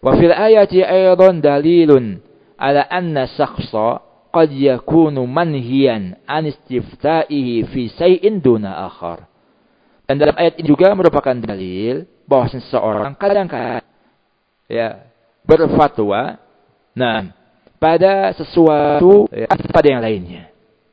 Wa fil ayati aydan dalilun ala anna shakhsa qad yakunu manhiyan an istifta'ihi fi shay'in duna akhar. Dan dalam ayat ini juga merupakan dalil bahwa seseorang kadang-kadang berfatwa pada sesuatu pada yang lainnya.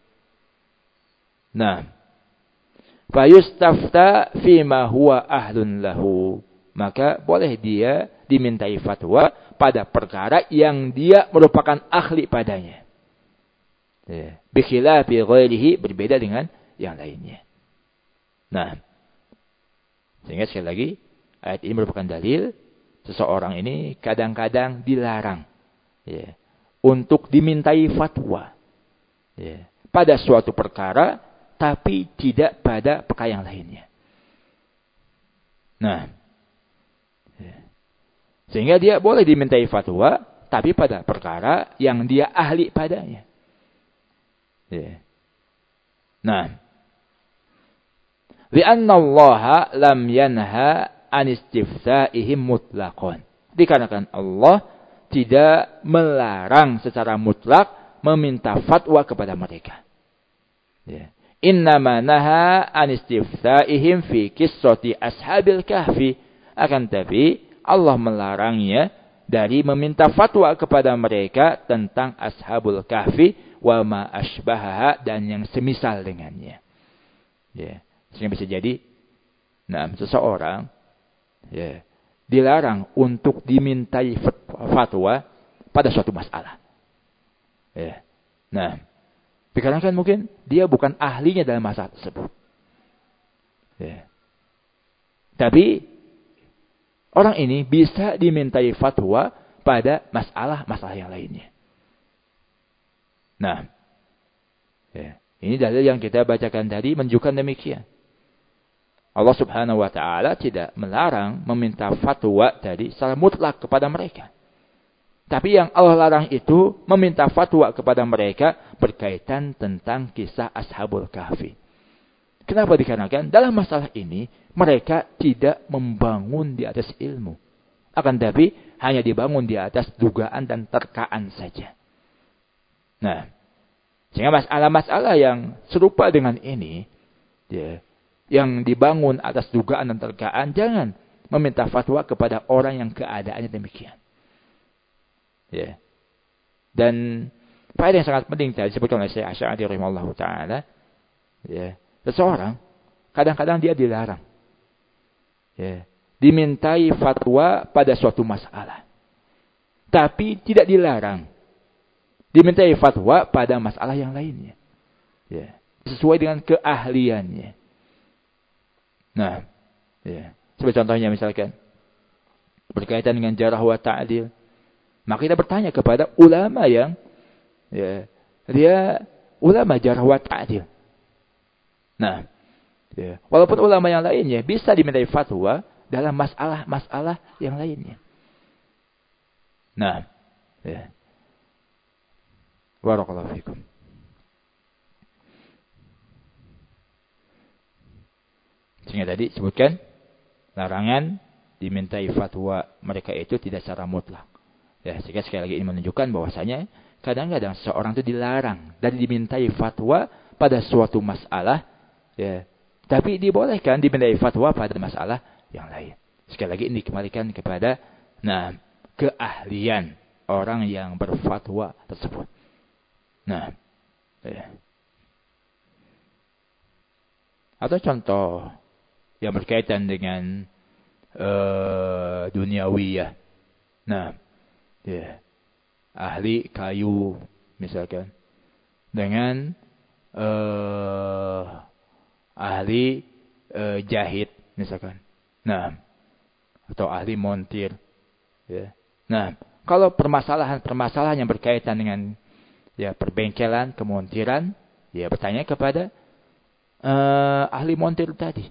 Fa yustafta fima huwa ahlun lahu. Maka boleh dia dimintai fatwa pada perkara yang dia merupakan ahli padanya. Bi khilafi ghairihi, berbeda dengan yang lainnya. Sehingga sekali lagi ayat ini merupakan dalil seseorang ini kadang-kadang dilarang untuk dimintai fatwa pada suatu perkara, tapi tidak pada perkara yang lainnya. Sehingga dia boleh dimintai fatwa, tapi pada perkara yang dia ahli padanya. Lianna Allah lam yanha an istiftaihim mutlaqan. Dikarenakan Allah tidak melarang secara mutlak meminta fatwa kepada mereka. Innama naha an istiftaihim fi qissati ashabil kahfi. Akan tapi Allah melarangnya dari meminta fatwa kepada mereka tentang ashabul kahfi wa ma asbahaha, dan yang semisal dengannya. Sehingga bisa jadi seseorang dilarang untuk dimintai fatwa pada suatu masalah. Dikarenakan mungkin dia bukan ahlinya dalam masalah tersebut. Tapi orang ini bisa dimintai fatwa pada masalah-masalah yang lainnya. Ini dalil yang kita bacakan tadi menunjukkan demikian. Allah Subhanahu wa taala tidak melarang meminta fatwa tadi secara mutlak kepada mereka. Tapi yang Allah larang itu meminta fatwa kepada mereka berkaitan tentang kisah Ashabul Kahfi. Kenapa? Dikarenakan dalam masalah ini mereka tidak membangun di atas ilmu. Akan tapi hanya dibangun di atas dugaan dan terkaan saja. Sehingga masalah-masalah yang serupa dengan ini, yang dibangun atas dugaan dan terkaan, jangan meminta fatwa kepada orang yang keadaannya demikian. Dan faedah yang sangat penting tadi disebutkan oleh Syekh Asy'ari rahimahullahu taala, seseorang kadang-kadang dia dilarang dimintai fatwa pada suatu masalah, tapi tidak dilarang dimintai fatwa pada masalah yang lainnya, sesuai dengan keahliannya. Sebagai contohnya misalkan berkaitan dengan jarh wa ta'dil, maka kita bertanya kepada ulama yang dia ulama jarh wa ta'dil. Walaupun ulama yang lainnya bisa dimintai fatwa dalam masalah-masalah yang lainnya. Barakallahu fikum. Sehingga tadi sebutkan larangan dimintai fatwa mereka itu tidak secara mutlak. Sehingga sekali lagi ini menunjukkan bahwasanya kadang-kadang seorang itu dilarang dari dimintai fatwa pada suatu masalah, tapi dibolehkan dimintai fatwa pada masalah yang lain. Sekali lagi ini dikembalikan kepada keahlian orang yang berfatwa tersebut. Atau contoh yang berkaitan dengan duniawiyah. Ahli kayu misalkan dengan ahli jahit misalkan. Atau ahli montir. Kalau permasalahan yang berkaitan dengan perbengkelan, kemontiran, bertanya kepada ahli montir tadi.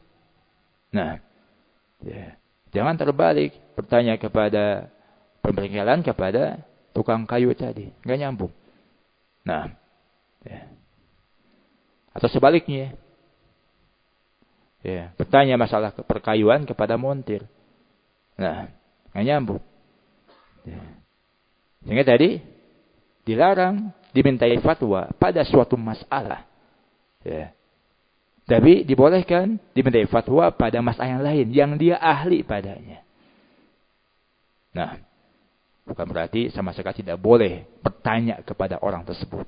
Jangan terbalik, bertanya kepada perbengkelan kepada tukang kayu tadi, nggak nyambung. Atau sebaliknya, bertanya masalah perkayuan kepada montir, nggak nyambung. Ya. Sehingga tadi dilarang dimintai fatwa pada suatu masalah. Ya. Tapi dibolehkan dimintai fatwa pada masalah yang lain yang dia ahli padanya. Nah, bukan berarti sama sekali tidak boleh bertanya kepada orang tersebut.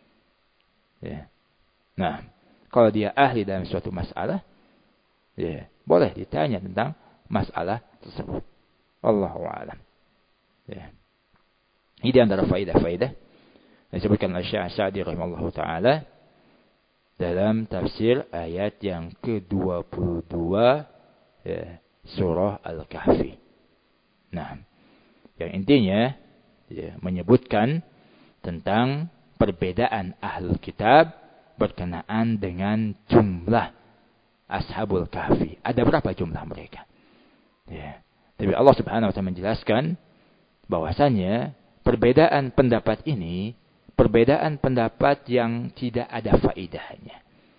Ya. Nah, kalau dia ahli dalam suatu masalah, ya, boleh ditanya tentang masalah tersebut. Wallahu a'lam. Ya. Ini antara faidah-faidah yang disebutkan oleh Syekh Sa'di rahimahullahu taala dalam tafsir ayat yang ke-22 ya, surah Al-Kahfi. Nah, yang intinya ya, menyebutkan tentang perbedaan ahlul kitab berkenaan dengan jumlah Ashabul Kahfi. Ada berapa jumlah mereka? Ya. Tapi Allah Subhanahu wa taala menjelaskan bahwasanya perbedaan pendapat ini perbedaan pendapat yang tidak ada faedahnya.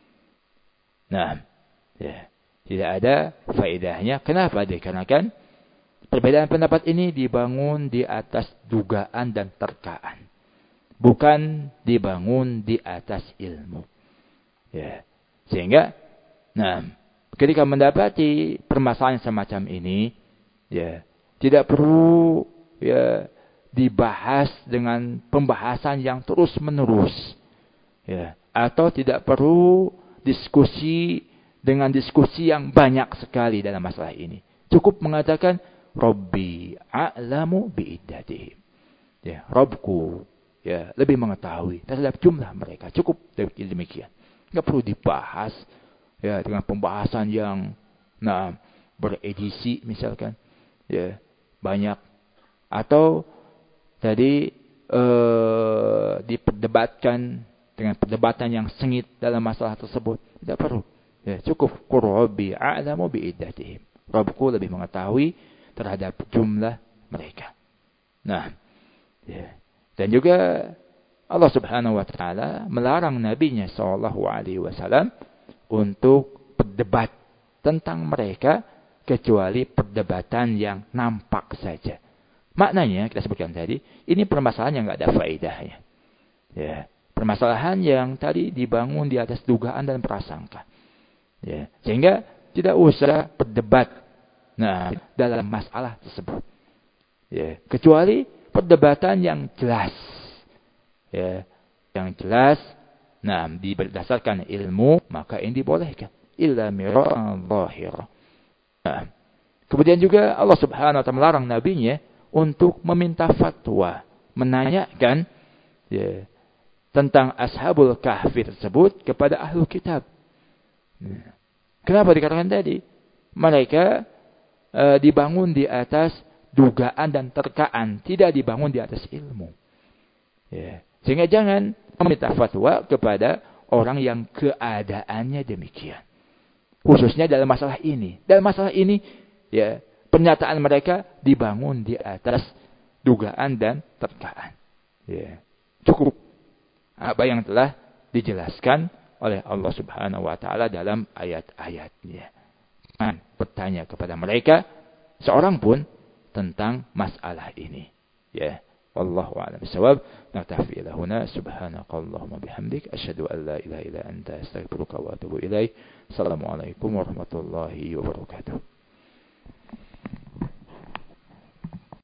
Nah, ya, tidak ada faedahnya. Kenapa? Dikarenakan perbedaan pendapat ini dibangun di atas dugaan dan terkaan, bukan dibangun di atas ilmu. Ya, sehingga, nah, ketika mendapati permasalahan semacam ini, ya, tidak perlu ya dibahas dengan pembahasan yang terus-menerus. Ya, atau tidak perlu diskusi dengan diskusi yang banyak sekali dalam masalah ini. Cukup mengatakan Rabbi a'lamu bi'iddatihim. Ya, Rabbku ya lebih mengetahui terhadap jumlah mereka. Cukup demikian. Enggak perlu dibahas ya dengan pembahasan yang beredisi misalkan. Ya, banyak atau tadi diperdebatkan dengan perdebatan yang sengit dalam masalah tersebut. Tidak perlu. Ya, cukup Rabbi a'lamu bi'iddatihim. Rabbku lebih mengetahui terhadap jumlah mereka. Nah, ya. Dan juga Allah Subhanahu wa taala melarang nabinya sallallahu alaihi wasallam untuk berdebat tentang mereka kecuali perdebatan yang nampak saja. Maknanya kita sebutkan tadi, ini permasalahan yang enggak ada faedahnya. Ya, permasalahan yang tadi dibangun di atas dugaan dan prasangka. Ya, sehingga tidak usah berdebat dalam masalah tersebut. Ya, kecuali perdebatan yang jelas. Ya, yang jelas, berdasarkan ilmu, maka ini dibolehkan. Illa mira'an zahira. Nah, kemudian juga Allah Subhanahu wa taala melarang nabinya untuk meminta fatwa, menanyakan ya, tentang Ashabul Kahfi tersebut kepada Ahlul Kitab. Kenapa dikatakan tadi? Mereka dibangun di atas dugaan dan terkaan, tidak dibangun di atas ilmu. Ya. Sehingga jangan meminta fatwa kepada orang yang keadaannya demikian. Khususnya dalam masalah ini. Dalam masalah ini, ya, pernyataan mereka dibangun di atas dugaan dan terkaan. Ya. Cukup apa yang telah dijelaskan oleh Allah Subhanahu wa taala dalam ayat-ayatnya. Jangan bertanya kepada mereka seorang pun tentang masalah ini. Ya. Wallahu a'lam bishawab. Naktafi ila huna. Subhanakallahumma bihamdik asyhadu an la ilaha illa anta astaghfiruka wa atubu ilaik. Assalamualaikum warahmatullahi wabarakatuh.